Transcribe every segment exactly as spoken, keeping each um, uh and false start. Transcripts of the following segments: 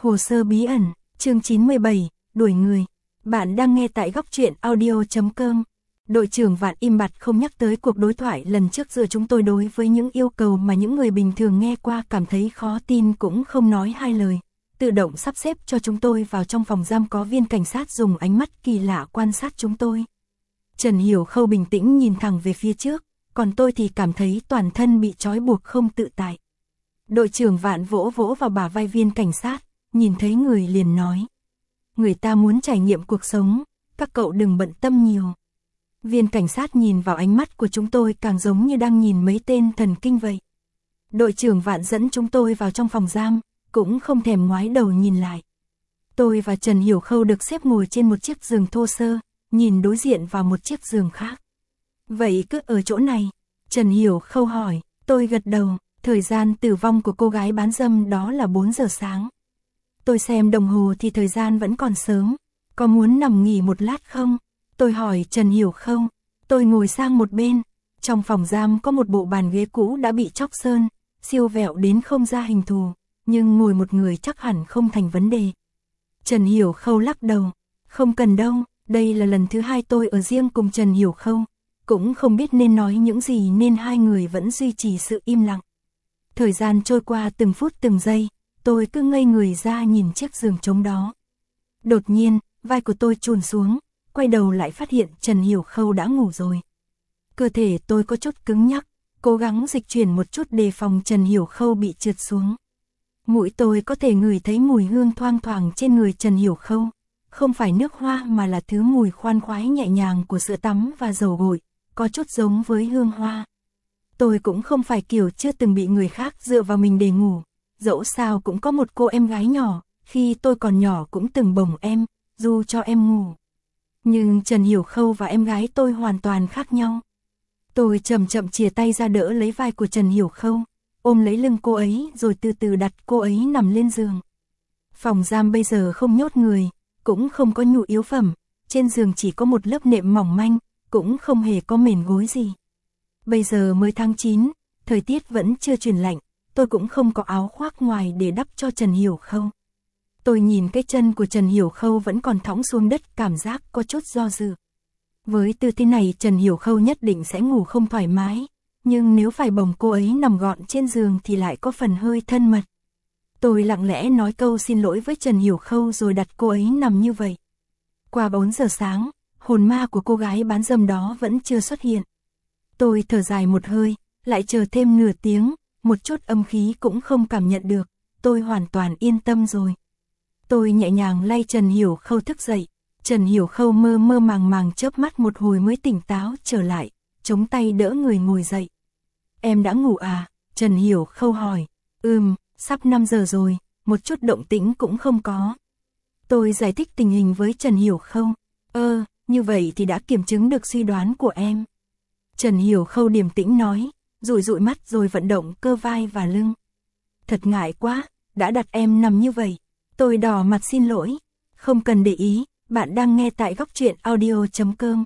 Hồ sơ bí ẩn, chương chín mươi bảy, đuổi người. Bạn đang nghe tại góc truyện audio chấm com. Đội trưởng Vạn im bặt không nhắc tới cuộc đối thoại lần trước giữa chúng tôi đối với những yêu cầu mà những người bình thường nghe qua cảm thấy khó tin cũng không nói hai lời. Tự động sắp xếp cho chúng tôi vào trong phòng giam, có viên cảnh sát dùng ánh mắt kỳ lạ quan sát chúng tôi. Trần Hiểu Khâu bình tĩnh nhìn thẳng về phía trước, còn tôi thì cảm thấy toàn thân bị trói buộc không tự tại. Đội trưởng Vạn vỗ vỗ vào bả vai viên cảnh sát, nhìn thấy người liền nói. Người ta muốn trải nghiệm cuộc sống, các cậu đừng bận tâm nhiều. Viên cảnh sát nhìn vào ánh mắt của chúng tôi càng giống như đang nhìn mấy tên thần kinh vậy. Đội trưởng Vạn dẫn chúng tôi vào trong phòng giam, cũng không thèm ngoái đầu nhìn lại. Tôi và Trần Hiểu Khâu được xếp ngồi trên một chiếc giường thô sơ, nhìn đối diện vào một chiếc giường khác. Vậy cứ ở chỗ này? Trần Hiểu Khâu hỏi. Tôi gật đầu. Thời gian tử vong của cô gái bán dâm đó là bốn giờ sáng. Tôi xem đồng hồ thì thời gian vẫn còn sớm. Có muốn nằm nghỉ một lát không? Tôi hỏi Trần Hiểu Khâu. Tôi ngồi sang một bên. Trong phòng giam có một bộ bàn ghế cũ đã bị chóc sơn, siêu vẹo đến không ra hình thù, nhưng ngồi một người chắc hẳn không thành vấn đề. Trần Hiểu Khâu lắc đầu. Không cần đâu, đây là lần thứ hai tôi ở riêng cùng Trần Hiểu Khâu. Cũng không biết nên nói những gì nên hai người vẫn duy trì sự im lặng. Thời gian trôi qua từng phút từng giây, tôi cứ ngây người ra nhìn chiếc giường trống đó. Đột nhiên, vai của tôi chùn xuống, quay đầu lại phát hiện Trần Hiểu Khâu đã ngủ rồi. Cơ thể tôi có chút cứng nhắc, cố gắng dịch chuyển một chút đề phòng Trần Hiểu Khâu bị trượt xuống. Mũi tôi có thể ngửi thấy mùi hương thoang thoảng trên người Trần Hiểu Khâu, không phải nước hoa mà là thứ mùi khoan khoái nhẹ nhàng của sữa tắm và dầu gội, có chút giống với hương hoa. Tôi cũng không phải kiểu chưa từng bị người khác dựa vào mình để ngủ, dẫu sao cũng có một cô em gái nhỏ, khi tôi còn nhỏ cũng từng bồng em, dù cho em ngủ. Nhưng Trần Hiểu Khâu và em gái tôi hoàn toàn khác nhau. Tôi chậm chậm chìa tay ra đỡ lấy vai của Trần Hiểu Khâu, ôm lấy lưng cô ấy rồi từ từ đặt cô ấy nằm lên giường. Phòng giam bây giờ không nhốt người, cũng không có nhu yếu phẩm, trên giường chỉ có một lớp nệm mỏng manh, cũng không hề có mền gối gì. Bây giờ mới tháng chín, thời tiết vẫn chưa chuyển lạnh, tôi cũng không có áo khoác ngoài để đắp cho Trần Hiểu Khâu. Tôi nhìn cái chân của Trần Hiểu Khâu vẫn còn thõng xuống đất, cảm giác có chút do dự. Với tư thế này Trần Hiểu Khâu nhất định sẽ ngủ không thoải mái, nhưng nếu phải bồng cô ấy nằm gọn trên giường thì lại có phần hơi thân mật. Tôi lặng lẽ nói câu xin lỗi với Trần Hiểu Khâu rồi đặt cô ấy nằm như vậy. Qua bốn giờ sáng, hồn ma của cô gái bán dâm đó vẫn chưa xuất hiện. Tôi thở dài một hơi, lại chờ thêm nửa tiếng, một chút âm khí cũng không cảm nhận được, tôi hoàn toàn yên tâm rồi. Tôi nhẹ nhàng lay Trần Hiểu Khâu thức dậy, Trần Hiểu Khâu mơ mơ màng màng chớp mắt một hồi mới tỉnh táo trở lại, chống tay đỡ người ngồi dậy. Em đã ngủ à? Trần Hiểu Khâu hỏi. Ừm, sắp năm giờ rồi, một chút động tĩnh cũng không có. Tôi giải thích tình hình với Trần Hiểu Khâu. Ơ, như vậy thì đã kiểm chứng được suy đoán của em. Trần Hiểu Khâu điềm tĩnh nói, dụi dụi mắt rồi vận động cơ vai và lưng. Thật ngại quá, đã đặt em nằm như vậy. Tôi đỏ mặt xin lỗi. Không cần để ý, bạn đang nghe tại góc truyện audio chấm com.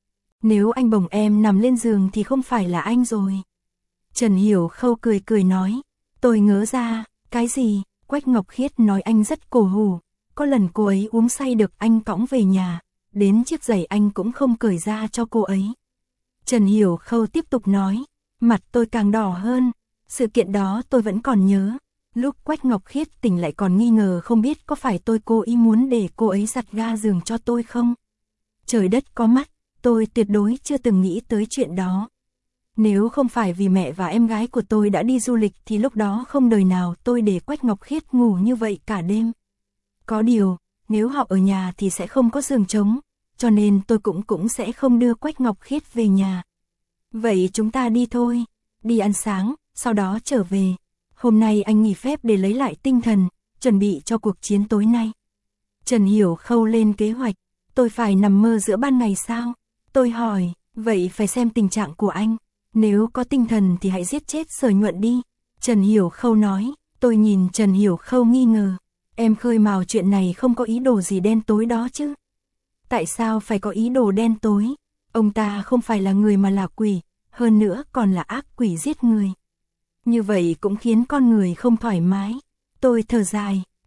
Nếu anh bồng em nằm lên giường thì không phải là anh rồi. Trần Hiểu Khâu cười cười nói. Tôi ngớ ra, cái gì? Quách Ngọc Khiết nói anh rất cổ hủ. Có lần cô ấy uống say được anh cõng về nhà, đến chiếc giày anh cũng không cởi ra cho cô ấy. Trần Hiểu Khâu tiếp tục nói, mặt tôi càng đỏ hơn, sự kiện đó tôi vẫn còn nhớ, lúc Quách Ngọc Khiết tỉnh lại còn nghi ngờ không biết có phải tôi cố ý muốn để cô ấy giặt ga giường cho tôi không. Trời đất có mắt, tôi tuyệt đối chưa từng nghĩ tới chuyện đó. Nếu không phải vì mẹ và em gái của tôi đã đi du lịch thì lúc đó không đời nào tôi để Quách Ngọc Khiết ngủ như vậy cả đêm. Có điều, nếu họ ở nhà thì sẽ không có giường trống, cho nên tôi cũng cũng sẽ không đưa Quách Ngọc Khiết về nhà. Vậy chúng ta đi thôi, đi ăn sáng, sau đó trở về. Hôm nay anh nghỉ phép để lấy lại tinh thần, chuẩn bị cho cuộc chiến tối nay. Trần Hiểu Khâu lên kế hoạch, tôi phải nằm mơ giữa ban ngày sao? Tôi hỏi, vậy phải xem tình trạng của anh. Nếu có tinh thần thì hãy giết chết Sở Nhuận đi. Trần Hiểu Khâu nói, tôi nhìn Trần Hiểu Khâu nghi ngờ. Em khơi mào chuyện này không có ý đồ gì đen tối đó chứ? Tại sao phải có ý đồ đen tối? Ông ta không phải là người mà là quỷ, hơn nữa còn là ác quỷ giết người. Như vậy cũng khiến con người không thoải mái. Tôi thở dài,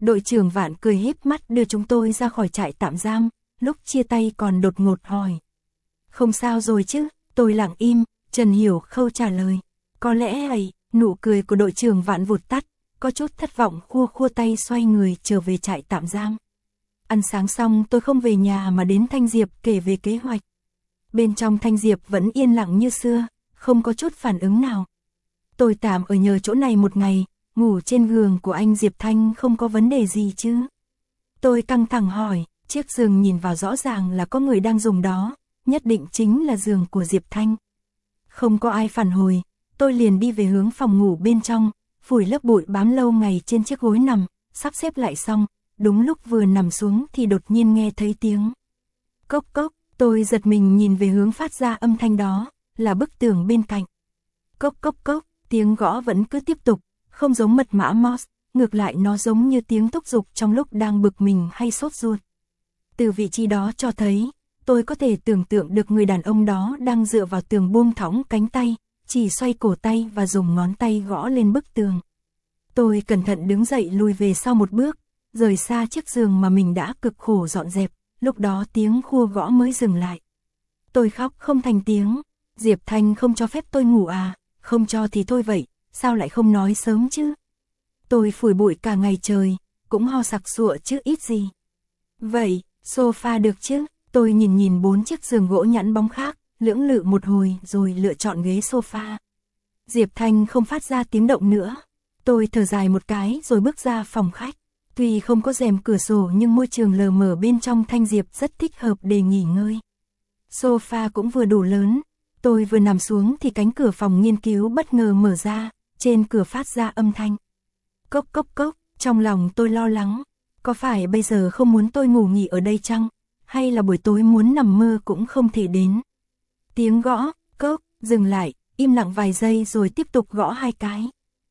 Đội trưởng Vạn cười híp mắt đưa chúng tôi ra khỏi trại tạm giam, lúc chia tay còn đột ngột hỏi. Không sao rồi chứ, tôi lặng im, Trần Hiểu Khâu trả lời. Có lẽ ấy, nụ cười của đội trưởng Vạn vụt tắt, có chút thất vọng khua khua tay xoay người trở về trại tạm giam. Ăn sáng xong tôi không về nhà mà đến Thanh Diệp kể về kế hoạch. Bên trong Thanh Diệp vẫn yên lặng như xưa, không có chút phản ứng nào. Tôi tạm ở nhờ chỗ này một ngày, ngủ trên giường của anh Diệp Thanh không có vấn đề gì chứ. Tôi căng thẳng hỏi, chiếc giường nhìn vào rõ ràng là có người đang dùng đó, nhất định chính là giường của Diệp Thanh. Không có ai phản hồi, tôi liền đi về hướng phòng ngủ bên trong, phủi lớp bụi bám lâu ngày trên chiếc gối nằm, sắp xếp lại xong, đúng lúc vừa nằm xuống thì đột nhiên nghe thấy tiếng. Cốc cốc, tôi giật mình nhìn về hướng phát ra âm thanh đó, là bức tường bên cạnh. Cốc cốc cốc, tiếng gõ vẫn cứ tiếp tục, không giống mật mã Morse, ngược lại nó giống như tiếng thúc giục trong lúc đang bực mình hay sốt ruột. Từ vị trí đó cho thấy, tôi có thể tưởng tượng được người đàn ông đó đang dựa vào tường buông thõng cánh tay, chỉ xoay cổ tay và dùng ngón tay gõ lên bức tường. Tôi cẩn thận đứng dậy lùi về sau một bước, rời xa chiếc giường mà mình đã cực khổ dọn dẹp, lúc đó tiếng khua gõ mới dừng lại. Tôi khóc không thành tiếng, Diệp Thanh không cho phép tôi ngủ à, không cho thì thôi vậy, sao lại không nói sớm chứ? Tôi phủi bụi cả ngày trời, cũng ho sặc sụa chứ ít gì. Vậy, sofa được chứ? Tôi nhìn nhìn bốn chiếc giường gỗ nhẵn bóng khác, lưỡng lự một hồi rồi lựa chọn ghế sofa. Diệp Thanh không phát ra tiếng động nữa. Tôi thở dài một cái rồi bước ra phòng khách. Tuy không có rèm cửa sổ nhưng môi trường lờ mờ bên trong Thanh Diệp rất thích hợp để nghỉ ngơi. Sofa cũng vừa đủ lớn. Tôi vừa nằm xuống thì cánh cửa phòng nghiên cứu bất ngờ mở ra, trên cửa phát ra âm thanh. Cốc cốc cốc, trong lòng tôi lo lắng. Có phải bây giờ không muốn tôi ngủ nghỉ ở đây chăng? Hay là buổi tối muốn nằm mơ cũng không thể đến? Tiếng gõ, cốc, dừng lại, im lặng vài giây rồi tiếp tục gõ hai cái.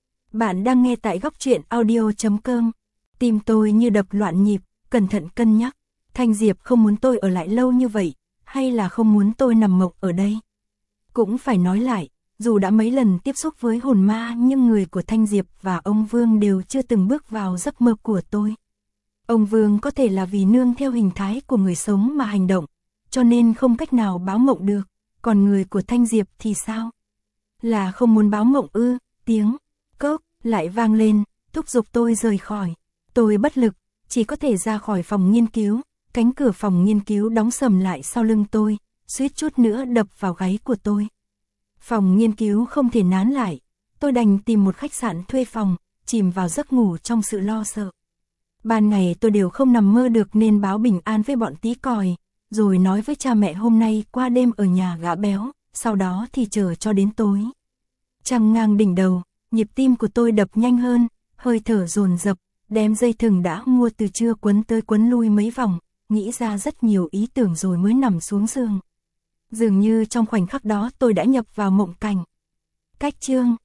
Bạn đang nghe tại góc truyện audio chấm com. Tim tôi như đập loạn nhịp, cẩn thận cân nhắc. Thanh Diệp không muốn tôi ở lại lâu như vậy, hay là không muốn tôi nằm mộng ở đây? Cũng phải nói lại, dù đã mấy lần tiếp xúc với hồn ma nhưng người của Thanh Diệp và ông Vương đều chưa từng bước vào giấc mơ của tôi. Ông Vương có thể là vì nương theo hình thái của người sống mà hành động, cho nên không cách nào báo mộng được, còn người của Thanh Diệp thì sao? Là không muốn báo mộng ư? Tiếng cốc lại vang lên, thúc giục tôi rời khỏi. Tôi bất lực, chỉ có thể ra khỏi phòng nghiên cứu, cánh cửa phòng nghiên cứu đóng sầm lại sau lưng tôi, suýt chút nữa đập vào gáy của tôi. Phòng nghiên cứu không thể nán lại, tôi đành tìm một khách sạn thuê phòng, chìm vào giấc ngủ trong sự lo sợ. Ban ngày tôi đều không nằm mơ được nên báo bình an với bọn tí còi, rồi nói với cha mẹ hôm nay qua đêm ở nhà gã béo, sau đó thì chờ cho đến tối. Trăng ngang đỉnh đầu, nhịp tim của tôi đập nhanh hơn, hơi thở dồn dập, đem dây thừng đã mua từ trưa quấn tới quấn lui mấy vòng, nghĩ ra rất nhiều ý tưởng rồi mới nằm xuống giường. Dường như trong khoảnh khắc đó tôi đã nhập vào mộng cảnh. Cách chương